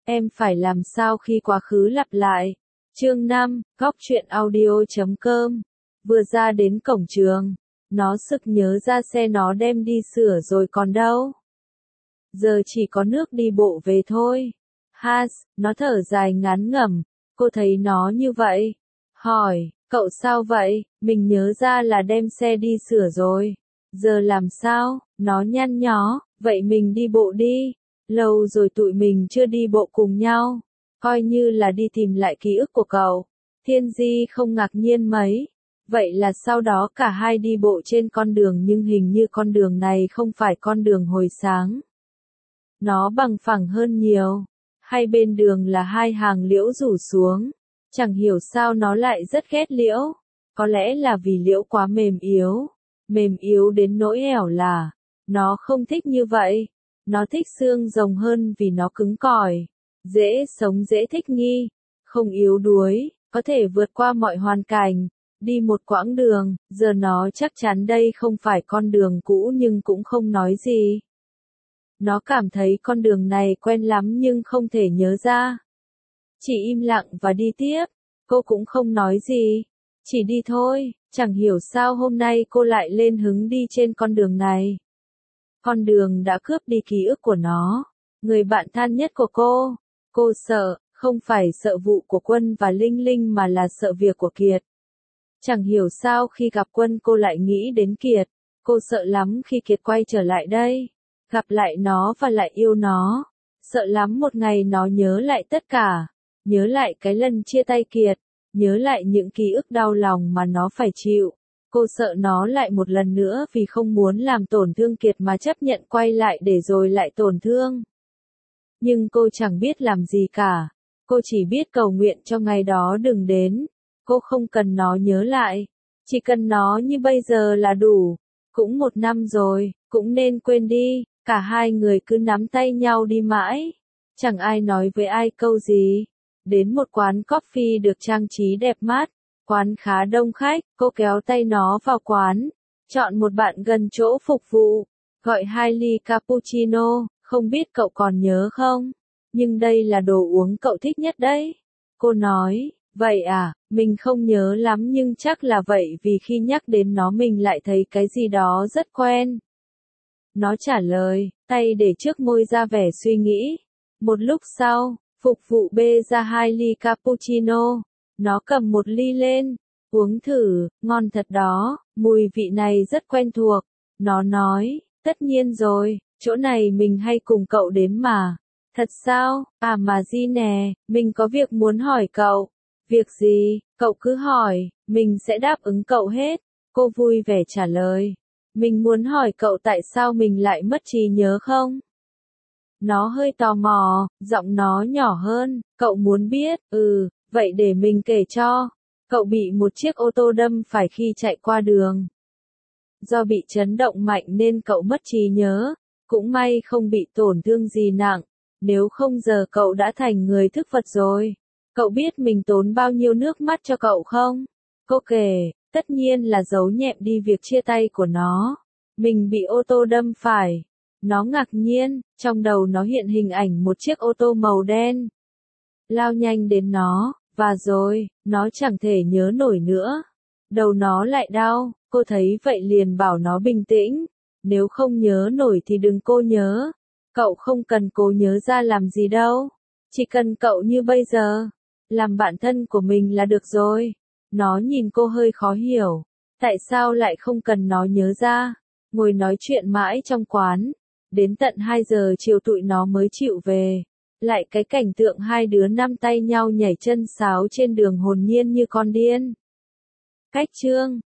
Em phải làm sao khi quá khứ lặp lại. Chương 5, Góc truyện audio.com. Vừa ra đến cổng trường, nó sực nhớ ra xe nó đem đi sửa rồi còn đâu. Giờ chỉ có nước đi bộ về thôi. Nó thở dài ngán ngẩm, cô thấy nó như vậy. Hỏi, cậu sao vậy? Mình nhớ ra là đem xe đi sửa rồi. Giờ làm sao? Nó nhăn nhó, vậy mình đi bộ đi. Lâu rồi tụi mình chưa đi bộ cùng nhau. Coi như là đi tìm lại ký ức của cậu. Thiên Di không ngạc nhiên mấy. Vậy là sau đó cả hai đi bộ trên con đường nhưng hình như con đường này không phải con đường hồi sáng. Nó bằng phẳng hơn nhiều. Hai bên đường là hai hàng liễu rủ xuống. Chẳng hiểu sao nó lại rất ghét liễu. Có lẽ là vì liễu quá mềm yếu đến nỗi ẻo là. Nó không thích như vậy. Nó thích xương rồng hơn vì nó cứng cỏi, dễ sống dễ thích nghi, không yếu đuối, có thể vượt qua mọi hoàn cảnh, đi một quãng đường, giờ nó chắc chắn đây không phải con đường cũ nhưng cũng không nói gì. Nó cảm thấy con đường này quen lắm nhưng không thể nhớ ra. Chỉ im lặng và đi tiếp, cô cũng không nói gì, chỉ đi thôi, chẳng hiểu sao hôm nay cô lại lên hứng đi trên con đường này. Con đường đã cướp đi ký ức của nó, người bạn thân nhất của cô. Cô sợ, không phải sợ vụ của Quân và Linh Linh mà là sợ việc của Kiệt. Chẳng hiểu sao khi gặp Quân cô lại nghĩ đến Kiệt, cô sợ lắm khi Kiệt quay trở lại đây, gặp lại nó và lại yêu nó. Sợ lắm một ngày nó nhớ lại tất cả, nhớ lại cái lần chia tay Kiệt, nhớ lại những ký ức đau lòng mà nó phải chịu. Cô sợ nó lại một lần nữa vì không muốn làm tổn thương Kiệt mà chấp nhận quay lại để rồi lại tổn thương. Nhưng cô chẳng biết làm gì cả. Cô chỉ biết cầu nguyện cho ngày đó đừng đến. Cô không cần nó nhớ lại. Chỉ cần nó như bây giờ là đủ. Cũng 1 năm rồi, cũng nên quên đi. Cả hai người cứ nắm tay nhau đi mãi. Chẳng ai nói với ai câu gì. Đến một quán coffee được trang trí đẹp mắt. Quán khá đông khách, cô kéo tay nó vào quán, chọn một bạn gần chỗ phục vụ, gọi 2 ly cappuccino, không biết cậu còn nhớ không? Nhưng đây là đồ uống cậu thích nhất đấy. Cô nói, vậy à, mình không nhớ lắm nhưng chắc là vậy vì khi nhắc đến nó mình lại thấy cái gì đó rất quen. Nó trả lời, tay để trước môi ra vẻ suy nghĩ. Một lúc sau, phục vụ bê ra 2 ly cappuccino. Nó cầm 1 ly lên, uống thử, ngon thật đó, mùi vị này rất quen thuộc. Nó nói, tất nhiên rồi, chỗ này mình hay cùng cậu đến mà. Thật sao, à mà gì nè, mình có việc muốn hỏi cậu. Việc gì, cậu cứ hỏi, mình sẽ đáp ứng cậu hết. Cô vui vẻ trả lời. Mình muốn hỏi cậu tại sao mình lại mất trí nhớ không? Nó hơi tò mò, giọng nó nhỏ hơn, cậu muốn biết, vậy để mình kể cho. Cậu bị một chiếc ô tô đâm phải khi chạy qua đường. Do bị chấn động mạnh nên cậu mất trí nhớ, cũng may không bị tổn thương gì nặng, nếu không giờ cậu đã thành người thức vật rồi. Cậu biết mình tốn bao nhiêu nước mắt cho cậu không? Cô kể, tất nhiên là giấu nhẹm đi việc chia tay của nó. Mình bị ô tô đâm phải. Nó ngạc nhiên, trong đầu nó hiện hình ảnh một chiếc ô tô màu đen. Lao nhanh đến nó, và rồi, nó chẳng thể nhớ nổi nữa. Đầu nó lại đau, cô thấy vậy liền bảo nó bình tĩnh. Nếu không nhớ nổi thì đừng cố nhớ. Cậu không cần cố nhớ ra làm gì đâu. Chỉ cần cậu như bây giờ. Làm bạn thân của mình là được rồi. Nó nhìn cô hơi khó hiểu. Tại sao lại không cần nó nhớ ra? Ngồi nói chuyện mãi trong quán. Đến tận 2 giờ chiều tụi nó mới chịu về. Lại cái cảnh tượng hai đứa nắm tay nhau nhảy chân sáo trên đường hồn nhiên như con điên. Cách chương